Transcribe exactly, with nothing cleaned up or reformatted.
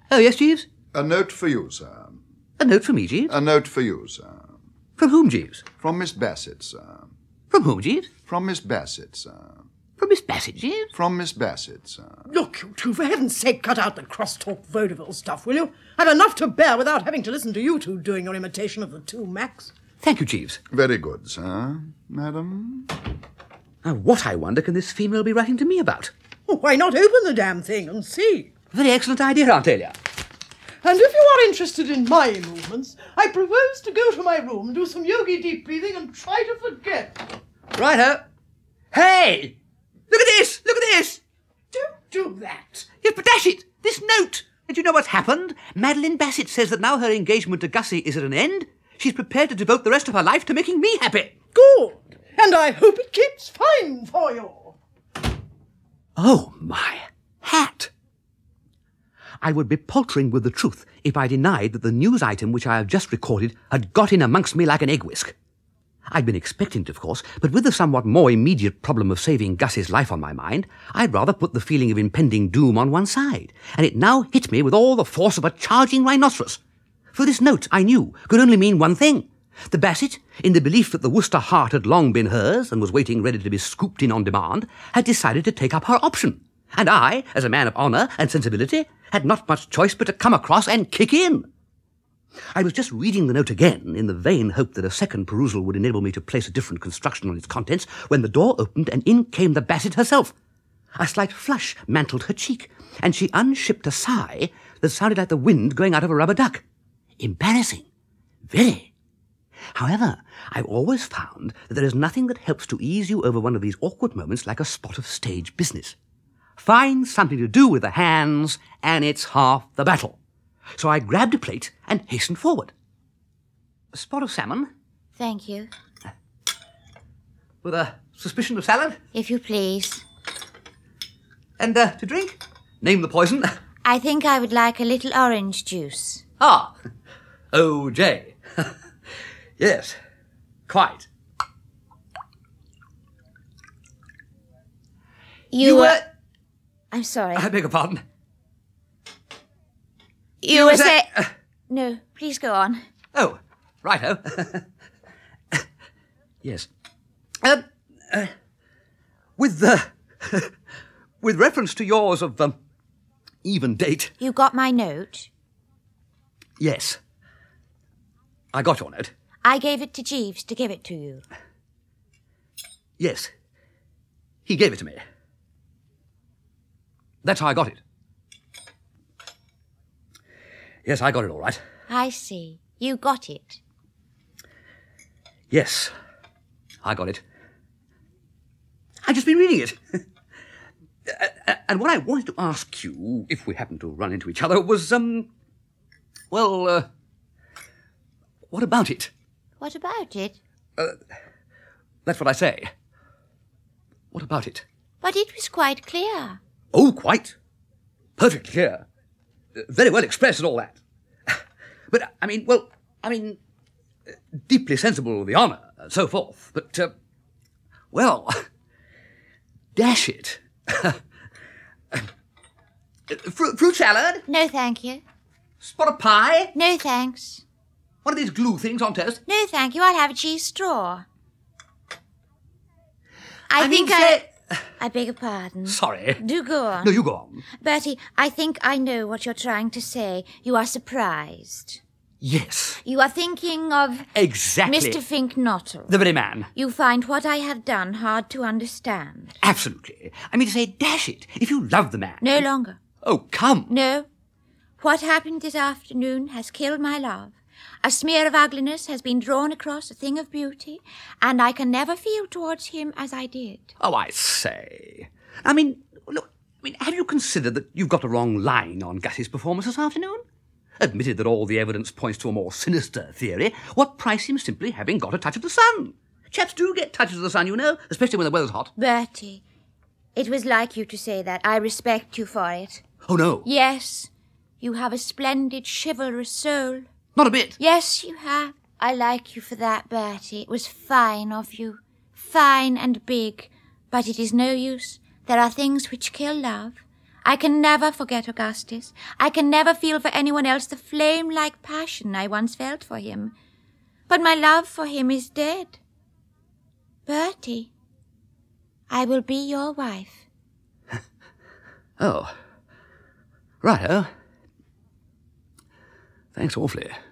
Oh, yes, Jeeves? A note for you, sir. A note from me, Jeeves? A note for you, sir. From whom, Jeeves? From Miss Bassett, sir. From whom, Jeeves? From Miss Bassett, sir. From Miss Bassett, Jeeves? From Miss Bassett, sir. Look, you two, for heaven's sake, cut out the cross-talk vaudeville stuff, will you? I've enough to bear without having to listen to you two doing your imitation of the two Macs. Thank you, Jeeves. Very good, sir. Madam? Now, what, I wonder, can this female be writing to me about? Well, why not open the damn thing and see? Very excellent idea, Aunt Dahlia. And if you are interested in my movements, I propose to go to my room, do some yogi deep breathing, and try to forget. Righto. Hey! Look at this! Look at this! Don't do that. Yes, but dash it! This note! And you know what's happened? Madeline Bassett says that now her engagement to Gussie is at an end, she's prepared to devote the rest of her life to making me happy. Good. And I hope it keeps fine for you. Oh, my hat! I would be paltering with the truth if I denied that the news item which I have just recorded had got in amongst me like an egg whisk. I'd been expecting it, of course, but with the somewhat more immediate problem of saving Gussie's life on my mind, I'd rather put the feeling of impending doom on one side, and it now hit me with all the force of a charging rhinoceros. For this note, I knew, could only mean one thing. The Bassett, in the belief that the Worcester heart had long been hers and was waiting ready to be scooped in on demand, had decided to take up her option. And I, as a man of honour and sensibility, had not much choice but to come across and kick in. I was just reading the note again, in the vain hope that a second perusal would enable me to place a different construction on its contents, when the door opened and in came the Bassett herself. A slight flush mantled her cheek, and she unshipped a sigh that sounded like the wind going out of a rubber duck. Embarrassing. Very. However, I've always found that there is nothing that helps to ease you over one of these awkward moments like a spot of stage business. Find something to do with the hands, and it's half the battle. So I grabbed a plate and hastened forward. A spot of salmon. Thank you. With a suspicion of salad. If you please. And uh, to drink? Name the poison. I think I would like a little orange juice. Ah, O J. Yes, quite. You, You were... were... I'm sorry. I beg your pardon. You were was a- saying... No, please go on. Oh, righto. Yes. Um, uh, with the... with reference to yours of um, even date... You got my note? Yes. I got your note. I gave it to Jeeves to give it to you. Yes. He gave it to me. That's how I got it. Yes, I got it all right. I see. You got it. Yes, I got it. I've just been reading it. And what I wanted to ask you, if we happen to run into each other, was, um... Well, uh... what about it? What about it? Uh, that's what I say. What about it? But it was quite clear. Oh, quite. Perfectly clear. Uh, very well expressed and all that. But, I mean, well, I mean, uh, deeply sensible of the honour and so forth. But, uh, well, dash it. fruit, fruit salad? No, thank you. Spot of pie? No, thanks. One of these glue things on toast? No, thank you. I'll have a cheese straw. I, I think mean, I... say- I beg your pardon. Sorry. Do go on. No, you go on. Bertie, I think I know what you're trying to say. You are surprised. Yes. You are thinking of... Exactly. Mister Finknottle. The very man. You find what I have done hard to understand. Absolutely. I mean to say, dash it, if you love the man. No longer. Oh, come. No. What happened this afternoon has killed my love. A smear of ugliness has been drawn across a thing of beauty, and I can never feel towards him as I did. Oh, I say. I mean, look, I mean, have you considered that you've got a wrong line on Gussie's performance this afternoon? Admitted that all the evidence points to a more sinister theory, what price him simply having got a touch of the sun? Chaps do get touches of the sun, you know, especially when the weather's hot. Bertie, it was like you to say that. I respect you for it. Oh, no. Yes, you have a splendid, chivalrous soul. Not a bit. Yes, you have. I like you for that, Bertie. It was fine of you. Fine and big. But it is no use. There are things which kill love. I can never forget Augustus. I can never feel for anyone else the flame-like passion I once felt for him. But my love for him is dead. Bertie, I will be your wife. Oh. Righto. Thanks awfully.